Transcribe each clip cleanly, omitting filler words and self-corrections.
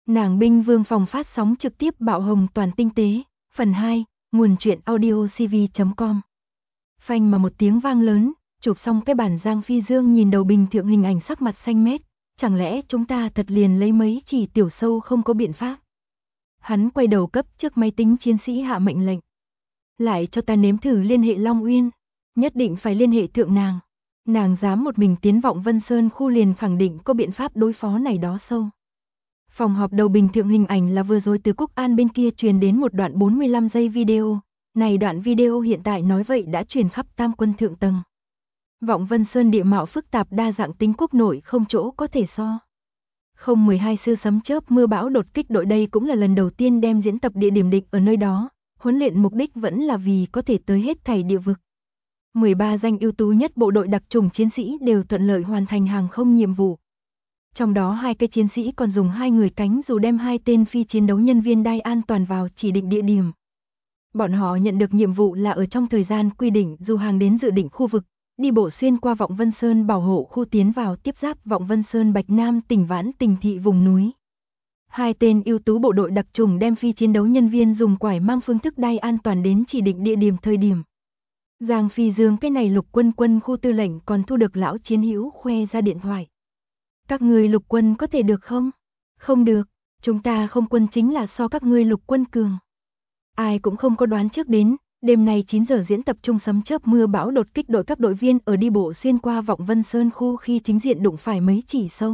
Nàng binh vương phòng phát sóng trực tiếp bạo hồng toàn tinh tế, phần 2, nguồn truyện audio cv.com. Phanh mà một tiếng vang lớn, chụp xong cái bản Giang Phi Dương nhìn đầu bình thượng hình ảnh sắc mặt xanh mét, chẳng lẽ chúng ta thật liền lấy mấy chỉ tiểu sâu không có biện pháp. Hắn quay đầu cấp trước máy tính chiến sĩ hạ mệnh lệnh. Lại cho ta nếm thử liên hệ Long Uyên, nhất định phải liên hệ thượng nàng. Nàng dám một mình tiến vọng Vân Sơn khu liền khẳng định có biện pháp đối phó này đó sâu. Phòng họp đầu bình thượng hình ảnh là vừa rồi từ Cúc An bên kia truyền đến một đoạn 45 giây video. Này đoạn video hiện tại nói vậy đã truyền khắp Tam Quân thượng tầng. Vọng Vân Sơn địa mạo phức tạp đa dạng tính quốc nội không chỗ có thể so. 012 sư sấm chớp mưa bão đột kích đội đây cũng là lần đầu tiên đem diễn tập địa điểm định ở nơi đó, huấn luyện mục đích vẫn là vì có thể tới hết thảy địa vực. 13 danh ưu tú nhất bộ đội đặc chủng chiến sĩ đều thuận lợi hoàn thành hàng không nhiệm vụ. Trong đó 2 cái chiến sĩ còn dùng 2 người cánh dù đem 2 tên phi chiến đấu nhân viên đai an toàn vào chỉ định địa điểm. Bọn họ nhận được nhiệm vụ là ở trong thời gian quy định dù hàng đến dự định khu vực, đi bộ xuyên qua Vọng Vân Sơn bảo hộ khu tiến vào tiếp giáp Vọng Vân Sơn Bạch Nam tỉnh Vãn tỉnh thị vùng núi. 2 tên ưu tú bộ đội đặc chủng đem phi chiến đấu nhân viên dùng quải mang phương thức đai an toàn đến chỉ định địa điểm thời điểm. Giang Phi Dương cái này lục quân quân khu tư lệnh còn thu được lão chiến hữu khoe ra điện thoại. Các ngươi lục quân có thể được không? Không được, chúng ta không quân chính là so các ngươi lục quân cường. Ai cũng không có đoán trước đến, đêm nay 9 giờ diễn tập trung sấm chớp mưa bão đột kích đội các đội viên ở đi bộ xuyên qua Vọng Vân Sơn khu khi chính diện đụng phải mấy chỉ sâu.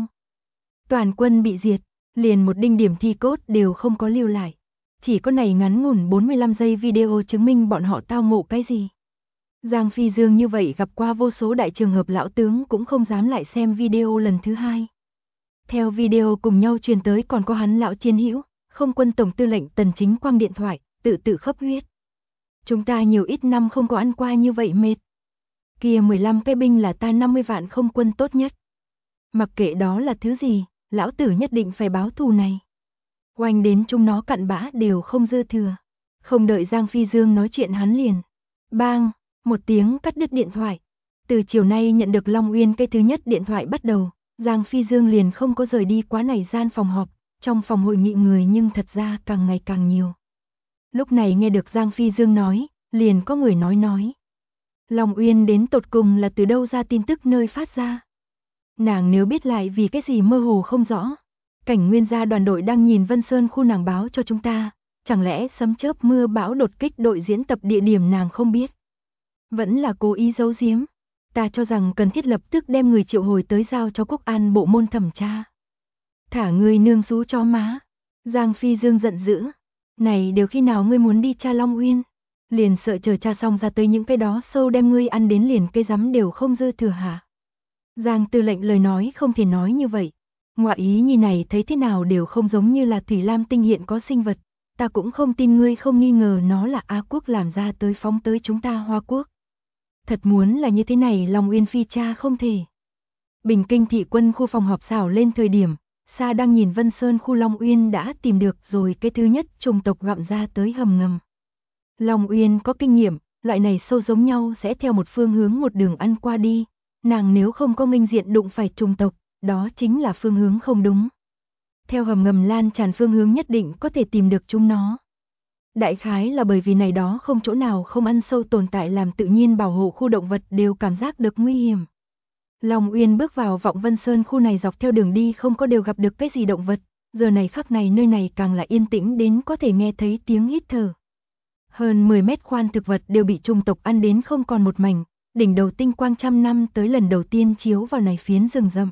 Toàn quân bị diệt, liền một đinh điểm thi cốt đều không có lưu lại. Chỉ có này ngắn ngủn 45 giây video chứng minh bọn họ tao ngộ cái gì. Giang Phi Dương như vậy gặp qua vô số đại trường hợp lão tướng cũng không dám lại xem video lần thứ 2. Theo video cùng nhau truyền tới còn có hắn lão chiến hữu, không quân tổng tư lệnh Tần Chính Quang điện thoại, tự khấp huyết. Chúng ta nhiều ít năm không có ăn qua như vậy mệt. Kia 15 cái binh là ta 50 vạn không quân tốt nhất. Mặc kệ đó là thứ gì, lão tử nhất định phải báo thù này. Oanh đến chúng nó cặn bã đều không dư thừa. Không đợi Giang Phi Dương nói chuyện hắn liền. Bang, một tiếng cắt đứt điện thoại. Từ chiều nay nhận được Long Uyên cái thứ nhất điện thoại bắt đầu, Giang Phi Dương liền không có rời đi quá này gian phòng họp, trong phòng hội nghị người nhưng thật ra càng ngày càng nhiều. Lúc này nghe được Giang Phi Dương nói, liền có người nói. Long Uyên đến tột cùng là từ đâu ra tin tức nơi phát ra. Nàng nếu biết lại vì cái gì mơ hồ không rõ. Cảnh Nguyên gia đoàn đội đang nhìn Vân Sơn khu nàng báo cho chúng ta, chẳng lẽ sấm chớp mưa bão đột kích đội diễn tập địa điểm nàng không biết. Vẫn là cố ý giấu giếm. Ta cho rằng cần thiết lập tức đem người triệu hồi tới giao cho Quốc An bộ môn thẩm tra. Thả ngươi nương xú cho má. Giang Phi Dương giận dữ. Này đều khi nào ngươi muốn đi tra Long Uyên? Liền sợ chờ tra xong ra tới những cái đó sâu đem ngươi ăn đến liền cây rắm đều không dư thừa hả? Giang tư lệnh lời nói không thể nói như vậy. Ngoại ý nhi này thấy thế nào đều không giống như là Thủy Lam tinh hiện có sinh vật. Ta cũng không tin ngươi không nghi ngờ nó là Á Quốc làm ra tới phóng tới chúng ta Hoa Quốc. Thật muốn là như thế này Long Uyên phi cha không thể. Bình Kinh thị quân khu phòng họp xảo lên thời điểm, Sa đang nhìn Vân Sơn khu Long Uyên đã tìm được rồi cái thứ nhất chủng tộc gặm ra tới hầm ngầm. Long Uyên có kinh nghiệm, loại này sâu giống nhau sẽ theo một phương hướng một đường ăn qua đi. Nàng nếu không có minh diện đụng phải chủng tộc, đó chính là phương hướng không đúng. Theo hầm ngầm lan tràn phương hướng nhất định có thể tìm được chúng nó. Đại khái là bởi vì này đó không chỗ nào không ăn sâu tồn tại làm tự nhiên bảo hộ khu động vật đều cảm giác được nguy hiểm. Long Uyên bước vào Vọng Vân Sơn khu này dọc theo đường đi không có đều gặp được cái gì động vật, giờ này khắc này nơi này càng là yên tĩnh đến có thể nghe thấy tiếng hít thở. Hơn 10 mét khoan thực vật đều bị chủng tộc ăn đến không còn một mảnh, đỉnh đầu tinh quang trăm năm tới lần đầu tiên chiếu vào này phiến rừng rậm.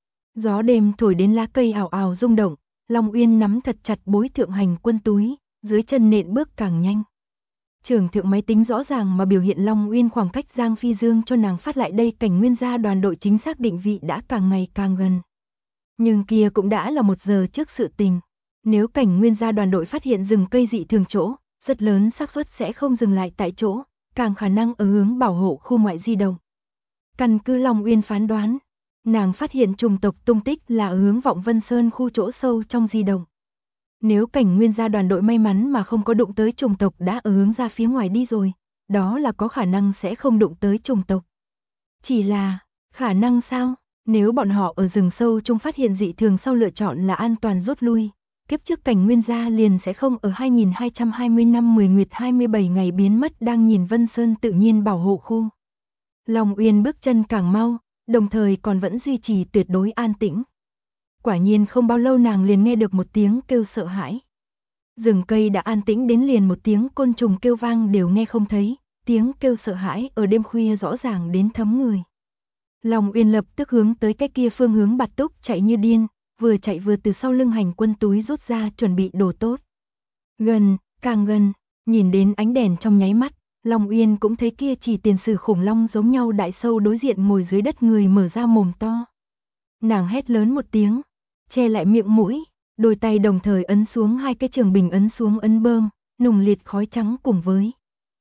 Gió đêm thổi đến lá cây ảo ảo rung động, Long Uyên nắm thật chặt bối thượng hành quân túi, dưới chân nện bước càng nhanh. Trưởng thượng máy tính rõ ràng mà biểu hiện Long Uyên khoảng cách Giang Phi Dương cho nàng phát lại đây Cảnh Nguyên gia đoàn đội chính xác định vị đã càng ngày càng gần. Nhưng kia cũng đã là 1 giờ trước sự tình. Nếu Cảnh Nguyên gia đoàn đội phát hiện rừng cây dị thường chỗ, rất lớn xác suất sẽ không dừng lại tại chỗ, càng khả năng ở hướng bảo hộ khu ngoại di động. Căn cứ Long Uyên phán đoán, nàng phát hiện chủng tộc tung tích là ở hướng Vọng Vân Sơn khu chỗ sâu trong di động. Nếu Cảnh Nguyên gia đoàn đội may mắn mà không có đụng tới chủng tộc đã ở hướng ra phía ngoài đi rồi, đó là có khả năng sẽ không đụng tới chủng tộc. Chỉ là, khả năng sao? Nếu bọn họ ở rừng sâu chung phát hiện dị thường sau lựa chọn là an toàn rút lui, kiếp trước Cảnh Nguyên gia liền sẽ không ở 2220 năm 10 nguyệt 27 ngày biến mất đang nhìn Vân Sơn tự nhiên bảo hộ khu. Long Uyên bước chân càng mau, đồng thời còn vẫn duy trì tuyệt đối an tĩnh. Quả nhiên không bao lâu nàng liền nghe được một tiếng kêu sợ hãi. Rừng cây đã an tĩnh đến liền một tiếng côn trùng kêu vang đều nghe không thấy, tiếng kêu sợ hãi ở đêm khuya rõ ràng đến thấm người. Long Uyên lập tức hướng tới cái kia phương hướng Bạt Túc chạy như điên, vừa chạy vừa từ sau lưng hành quân túi rút ra chuẩn bị đồ tốt. Gần, càng gần, nhìn đến ánh đèn trong nháy mắt, Long Uyên cũng thấy kia chỉ tiền sử khủng long giống nhau đại sâu đối diện ngồi dưới đất người mở ra mồm to. Nàng hét lớn một tiếng, che lại miệng mũi, đôi tay đồng thời ấn xuống hai cái trường bình ấn xuống ấn bơm, nùng liệt khói trắng cùng với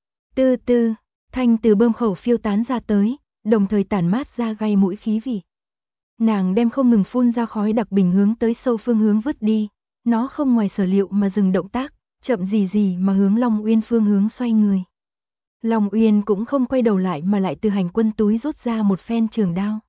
tư tư, thanh từ bơm khẩu phiêu tán ra tới, đồng thời tản mát ra gây mũi khí vị. Nàng đem không ngừng phun ra khói đặc bình hướng tới sâu phương hướng vứt đi, nó không ngoài sở liệu mà dừng động tác, chậm gì mà hướng Long Uyên phương hướng xoay người. Long Uyên cũng không quay đầu lại mà lại từ hành quân túi rút ra một phen trường đao.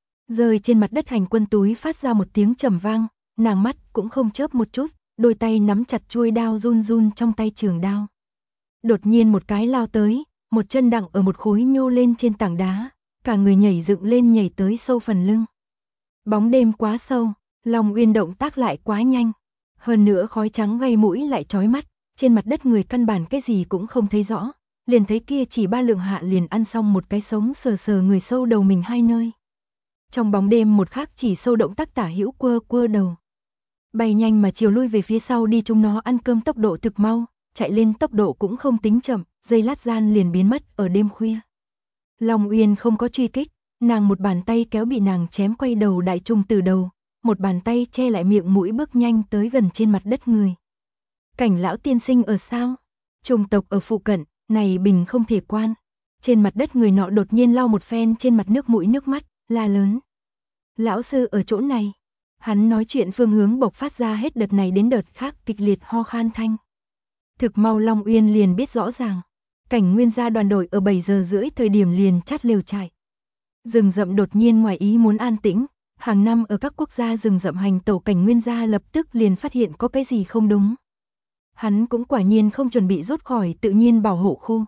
Rơi trên mặt đất hành quân túi phát ra một tiếng trầm vang, nàng mắt cũng không chớp một chút, đôi tay nắm chặt chuôi đao run run trong tay trường đao. Đột nhiên một cái lao tới, một chân đặng ở một khối nhô lên trên tảng đá, cả người nhảy dựng lên nhảy tới sâu phần lưng. Bóng đêm quá sâu, Long Uyên động tác lại quá nhanh, hơn nữa khói trắng gây mũi lại chói mắt, trên mặt đất người căn bản cái gì cũng không thấy rõ, liền thấy kia chỉ 3 lượng hạ liền ăn xong một cái sống sờ sờ người sâu đầu mình hai nơi. Trong bóng đêm một khác chỉ sâu động tác tả hữu quơ đầu. Bay nhanh mà chiều lui về phía sau đi, chúng nó ăn cơm tốc độ thực mau, chạy lên tốc độ cũng không tính chậm, giây lát gian liền biến mất ở đêm khuya. Long Uyên không có truy kích, nàng một bàn tay kéo bị nàng chém quay đầu đại trùng từ đầu, một bàn tay che lại miệng mũi bước nhanh tới gần trên mặt đất người. Cảnh lão tiên sinh ở sao? Trùng tộc ở phụ cận, này bình không thể quan. Trên mặt đất người nọ đột nhiên lau một phen trên mặt nước mũi nước mắt, la lớn. Lão sư ở chỗ này. Hắn nói chuyện phương hướng bộc phát ra hết đợt này đến đợt khác kịch liệt ho khan thanh. Thực mau Long Uyên liền biết rõ ràng. Cảnh Nguyên gia đoàn đội ở 7 giờ rưỡi thời điểm liền chát lều trại. Rừng rậm đột nhiên ngoài ý muốn an tĩnh, hàng năm ở các quốc gia rừng rậm hành tẩu Cảnh Nguyên gia lập tức liền phát hiện có cái gì không đúng. Hắn cũng quả nhiên không chuẩn bị rút khỏi tự nhiên bảo hộ khu.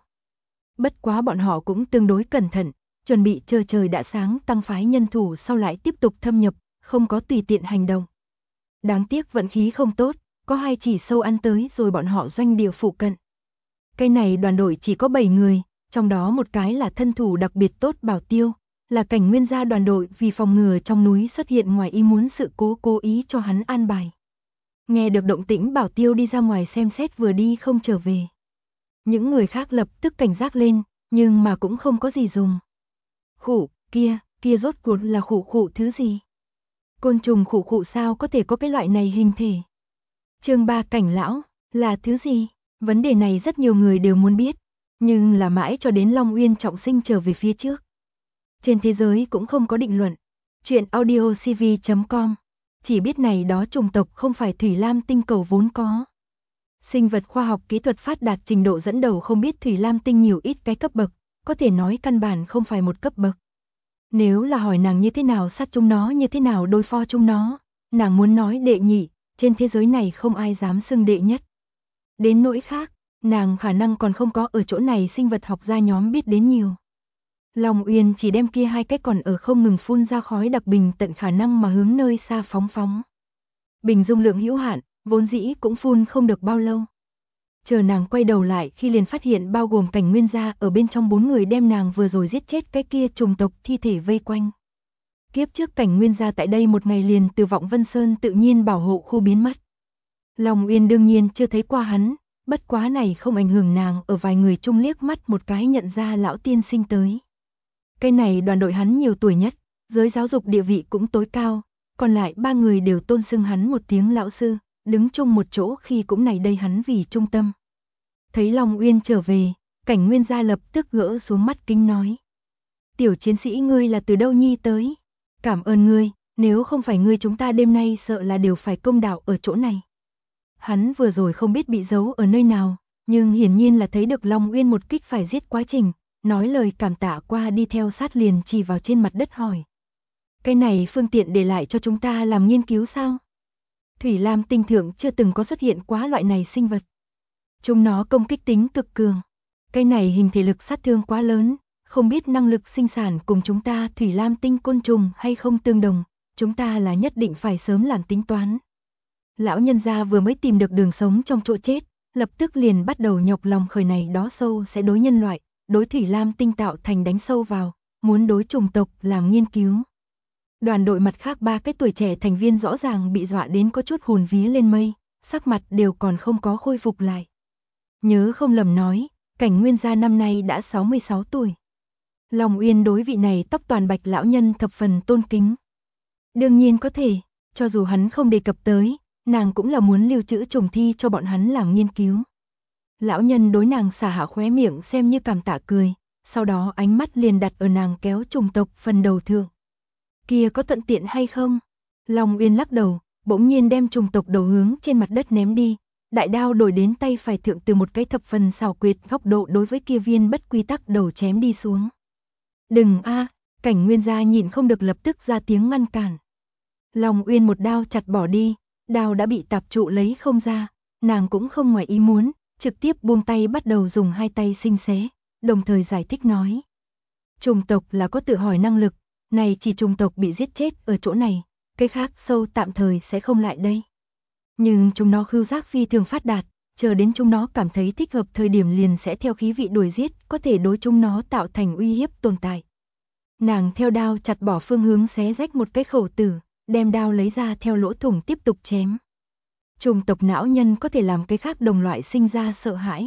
Bất quá bọn họ cũng tương đối cẩn thận, chuẩn bị chờ trời đã sáng tăng phái nhân thủ sau lại tiếp tục thâm nhập, không có tùy tiện hành động. Đáng tiếc vận khí không tốt, có 2 chỉ sâu ăn tới rồi bọn họ doanh địa phụ cận. Cái này đoàn đội chỉ có 7 người, trong đó một cái là thân thủ đặc biệt tốt Bảo Tiêu, là Cảnh Nguyên gia đoàn đội vì phòng ngừa trong núi xuất hiện ngoài ý muốn sự cố ý cho hắn an bài. Nghe được động tĩnh Bảo Tiêu đi ra ngoài xem xét vừa đi không trở về. Những người khác lập tức cảnh giác lên, nhưng mà cũng không có gì dùng. Khụ, kia rốt cuộc là khụ thứ gì? Côn trùng khụ sao có thể có cái loại này hình thể? Chương 3 Cảnh lão, là thứ gì? Vấn đề này rất nhiều người đều muốn biết, nhưng là mãi cho đến Long Uyên trọng sinh trở về phía trước. Trên thế giới cũng không có định luận. Chuyện audiocv.com chỉ biết này đó chủng tộc không phải Thủy Lam tinh cầu vốn có. Sinh vật khoa học kỹ thuật phát đạt trình độ dẫn đầu không biết Thủy Lam tinh nhiều ít cái cấp bậc, có thể nói căn bản không phải một cấp bậc. Nếu là hỏi nàng như thế nào sát chúng nó, như thế nào đối phó chúng nó, nàng muốn nói đệ nhị, trên thế giới này không ai dám xưng đệ nhất. Đến nỗi khác, nàng khả năng còn không có ở chỗ này sinh vật học gia nhóm biết đến nhiều. Long Uyên chỉ đem kia 2 cái còn ở không ngừng phun ra khói đặc bình tận khả năng mà hướng nơi xa phóng. Bình dung lượng hữu hạn, vốn dĩ cũng phun không được bao lâu. Chờ nàng quay đầu lại khi liền phát hiện bao gồm Cảnh Nguyên gia ở bên trong 4 người đem nàng vừa rồi giết chết cái kia trùng tộc thi thể vây quanh. Kiếp trước Cảnh Nguyên gia tại đây một ngày liền từ Vọng Vân Sơn tự nhiên bảo hộ khu biến mất. Long Uyên đương nhiên chưa thấy qua hắn, bất quá này không ảnh hưởng nàng ở vài người chung liếc mắt một cái nhận ra lão tiên sinh tới. Cái này đoàn đội hắn nhiều tuổi nhất, giới giáo dục địa vị cũng tối cao, còn lại 3 người đều tôn xưng hắn một tiếng lão sư, đứng chung một chỗ khi cũng này đây hắn vì trung tâm. Thấy Long Uyên trở về, Cảnh Nguyên gia lập tức gỡ xuống mắt kính nói. Tiểu chiến sĩ ngươi là từ đâu nhi tới? Cảm ơn ngươi, nếu không phải ngươi chúng ta đêm nay sợ là đều phải công đạo ở chỗ này. Hắn vừa rồi không biết bị giấu ở nơi nào, nhưng hiển nhiên là thấy được Long Uyên một kích phải giết quá trình, nói lời cảm tạ qua đi theo sát liền chỉ vào trên mặt đất hỏi. Cái này phương tiện để lại cho chúng ta làm nghiên cứu sao? Thủy Lam tinh thượng chưa từng có xuất hiện quá loại này sinh vật. Chúng nó công kích tính cực cường. Cái này hình thể lực sát thương quá lớn, không biết năng lực sinh sản cùng chúng ta Thủy Lam tinh côn trùng hay không tương đồng, chúng ta là nhất định phải sớm làm tính toán. Lão nhân gia vừa mới tìm được đường sống trong chỗ chết, lập tức liền bắt đầu nhọc lòng khởi này đó sâu sẽ đối nhân loại, đối Thủy Lam tinh tạo thành đánh sâu vào, muốn đối chủng tộc làm nghiên cứu. Đoàn đội mặt khác 3 cái tuổi trẻ thành viên rõ ràng bị dọa đến có chút hồn vía lên mây, sắc mặt đều còn không có khôi phục lại. Nhớ không lầm nói, Cảnh Nguyên gia năm nay đã 66 tuổi. Long Uyên đối vị này tóc toàn bạch lão nhân thập phần tôn kính. Đương nhiên có thể, cho dù hắn không đề cập tới, nàng cũng là muốn lưu trữ trùng thi cho bọn hắn làm nghiên cứu. Lão nhân đối nàng xả hạ khóe miệng xem như cảm tạ cười, sau đó ánh mắt liền đặt ở nàng kéo trùng tộc phần đầu thượng. Kia có thuận tiện hay không? Long Uyên lắc đầu, bỗng nhiên đem trùng tộc đầu hướng trên mặt đất ném đi, đại đao đổi đến tay phải thượng từ một cái thập phần xảo quyệt góc độ đối với kia viên bất quy tắc đầu chém đi xuống. Đừng a, Cảnh Nguyên gia nhịn không được lập tức ra tiếng ngăn cản. Long Uyên một đao chặt bỏ đi, đao đã bị tạp trụ lấy không ra, nàng cũng không ngoài ý muốn, trực tiếp buông tay bắt đầu dùng hai tay xinh xé, đồng thời giải thích nói. Trùng tộc là có tự hỏi năng lực, này chỉ trùng tộc bị giết chết ở chỗ này, cái khác sâu tạm thời sẽ không lại đây. Nhưng chúng nó khứu giác phi thường phát đạt, chờ đến chúng nó cảm thấy thích hợp thời điểm liền sẽ theo khí vị đuổi giết, có thể đối chúng nó tạo thành uy hiếp tồn tại. Nàng theo đao chặt bỏ phương hướng xé rách một cái khẩu tử, đem đao lấy ra theo lỗ thủng tiếp tục chém. Trùng tộc não nhân có thể làm cái khác đồng loại sinh ra sợ hãi.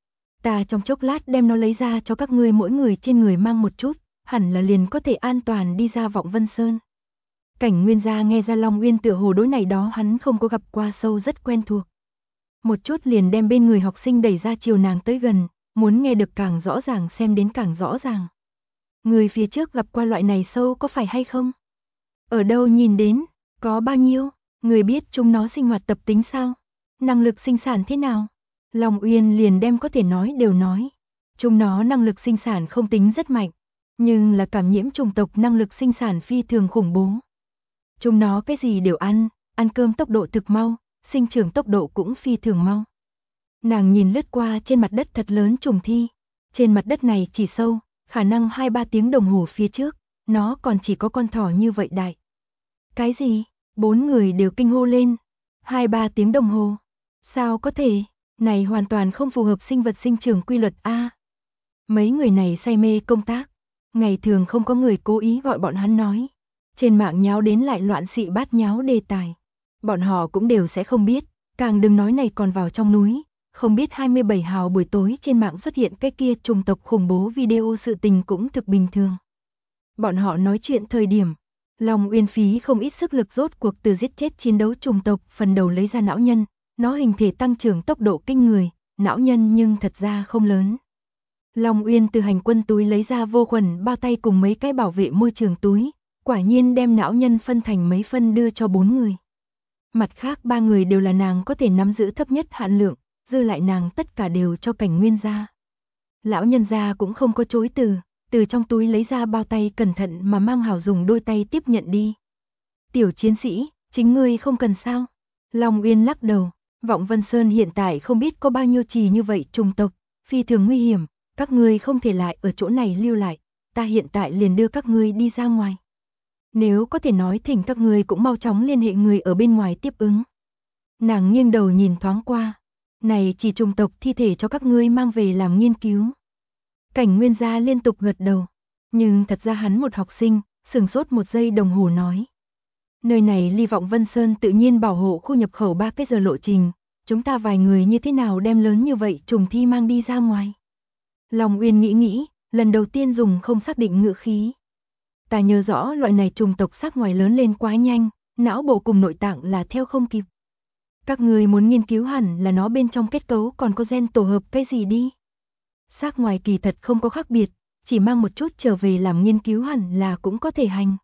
Ta trong chốc lát đem nó lấy ra cho các ngươi mỗi người trên người mang một chút, hẳn là liền có thể an toàn đi ra Vọng Vân Sơn. Cảnh Nguyên gia nghe ra Long Uyên tựa hồ đối này đó hắn không có gặp qua sâu rất quen thuộc. Một chút liền đem bên người học sinh đẩy ra chiều nàng tới gần, muốn nghe được càng rõ ràng xem đến càng rõ ràng. Người phía trước gặp qua loại này sâu có phải hay không? Ở đâu nhìn đến, có bao nhiêu, người biết chúng nó sinh hoạt tập tính sao? Năng lực sinh sản thế nào? Long Uyên liền đem có thể nói đều nói. Chúng nó năng lực sinh sản không tính rất mạnh, nhưng là cảm nhiễm chủng tộc năng lực sinh sản phi thường khủng bố. Chúng nó cái gì đều ăn cơm tốc độ thực mau, sinh trưởng tốc độ cũng phi thường mau. Nàng nhìn lướt qua trên mặt đất thật lớn trùng thi, trên mặt đất này chỉ sâu, khả năng 2-3 tiếng đồng hồ phía trước, nó còn chỉ có con thỏ như vậy đại. Cái gì? 4 người đều kinh hô lên. 2-3 tiếng đồng hồ? Sao có thể? Này hoàn toàn không phù hợp sinh vật sinh trưởng quy luật a. Mấy người này say mê công tác, ngày thường không có người cố ý gọi bọn hắn nói. Trên mạng nháo đến lại loạn xị bát nháo đề tài. Bọn họ cũng đều sẽ không biết, càng đừng nói này còn vào trong núi, không biết 27 hào buổi tối trên mạng xuất hiện cái kia trùng tộc khủng bố video sự tình cũng thực bình thường. Bọn họ nói chuyện thời điểm, Long Uyên phí không ít sức lực rốt cuộc từ giết chết chiến đấu trùng tộc phần đầu lấy ra não nhân, nó hình thể tăng trưởng tốc độ kinh người, não nhân nhưng thật ra không lớn. Long Uyên từ hành quân túi lấy ra vô khuẩn bao tay cùng mấy cái bảo vệ môi trường túi, quả nhiên đem não nhân phân thành mấy phân đưa cho 4 người. Mặt khác 3 người đều là nàng có thể nắm giữ thấp nhất hạn lượng, dư lại nàng tất cả đều cho Cảnh Nguyên gia. Lão nhân gia cũng không có chối từ trong túi lấy ra bao tay cẩn thận mà mang hảo dùng đôi tay tiếp nhận đi. Tiểu chiến sĩ, chính ngươi không cần sao? Long Uyên lắc đầu, Vọng Vân Sơn hiện tại không biết có bao nhiêu trì như vậy trùng tộc, phi thường nguy hiểm, các ngươi không thể lại ở chỗ này lưu lại, ta hiện tại liền đưa các ngươi đi ra ngoài. Nếu có thể nói thỉnh các ngươi cũng mau chóng liên hệ người ở bên ngoài tiếp ứng. Nàng nghiêng đầu nhìn thoáng qua, này chỉ trùng tộc thi thể cho các ngươi mang về làm nghiên cứu. Cảnh Nguyên gia liên tục gật đầu, nhưng thật ra hắn một học sinh, sửng sốt một giây đồng hồ nói. Nơi này ly Vọng Vân Sơn tự nhiên bảo hộ khu nhập khẩu 3 cái giờ lộ trình, chúng ta vài người như thế nào đem lớn như vậy trùng thi mang đi ra ngoài. Long Uyên nghĩ, lần đầu tiên dùng không xác định ngữ khí. Ta nhớ rõ loại này trùng tộc xác ngoài lớn lên quá nhanh, não bộ cùng nội tạng là theo không kịp. Các người muốn nghiên cứu hẳn là nó bên trong kết cấu còn có gen tổ hợp cái gì đi. Xác ngoài kỳ thật không có khác biệt, chỉ mang một chút trở về làm nghiên cứu hẳn là cũng có thể hành.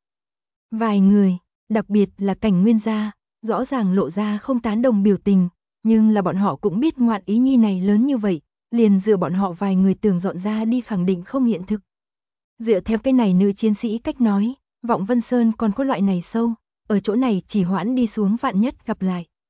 Vài người, đặc biệt là Cảnh Nguyên gia, rõ ràng lộ ra không tán đồng biểu tình, nhưng là bọn họ cũng biết ngoạn ý nhi này lớn như vậy, liền dựa bọn họ vài người tưởng dọn ra đi khẳng định không hiện thực. Dựa theo cái này nữ chiến sĩ cách nói, Vọng Vân Sơn còn có loại này sâu, ở chỗ này chỉ hoãn đi xuống vạn nhất gặp lại,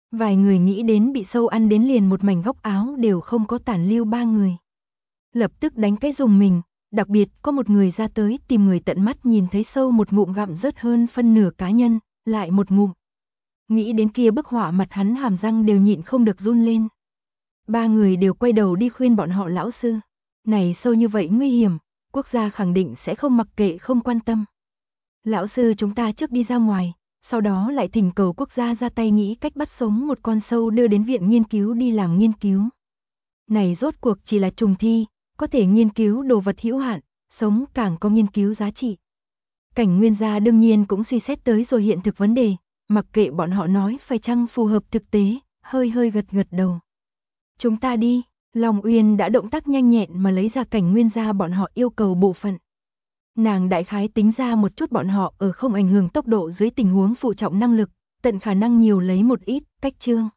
Vài người nghĩ đến bị sâu ăn đến liền một mảnh góc áo đều không có tản lưu 3 người. Lập tức đánh cái rùng mình, đặc biệt có một người ra tới tìm người tận mắt nhìn thấy sâu một ngụm gặm rớt hơn phân nửa cá nhân, lại một ngụm. Nghĩ đến kia bức họa mặt hắn hàm răng đều nhịn không được run lên. 3 người đều quay đầu đi khuyên bọn họ lão sư. Này sâu như vậy nguy hiểm, quốc gia khẳng định sẽ không mặc kệ không quan tâm. Lão sư chúng ta trước đi ra ngoài, sau đó lại thỉnh cầu quốc gia ra tay nghĩ cách bắt sống một con sâu đưa đến viện nghiên cứu đi làm nghiên cứu. Này rốt cuộc chỉ là trùng thi, có thể nghiên cứu đồ vật hữu hạn, sống càng có nghiên cứu giá trị. Cảnh Nguyên gia đương nhiên cũng suy xét tới rồi hiện thực vấn đề, mặc kệ bọn họ nói phải chăng phù hợp thực tế, hơi hơi gật gật đầu. Chúng ta đi, Long Uyên đã động tác nhanh nhẹn mà lấy ra Cảnh Nguyên gia bọn họ yêu cầu bộ phận. Nàng đại khái tính ra một chút bọn họ ở không ảnh hưởng tốc độ dưới tình huống phụ trọng năng lực, tận khả năng nhiều lấy một ít, cách chương.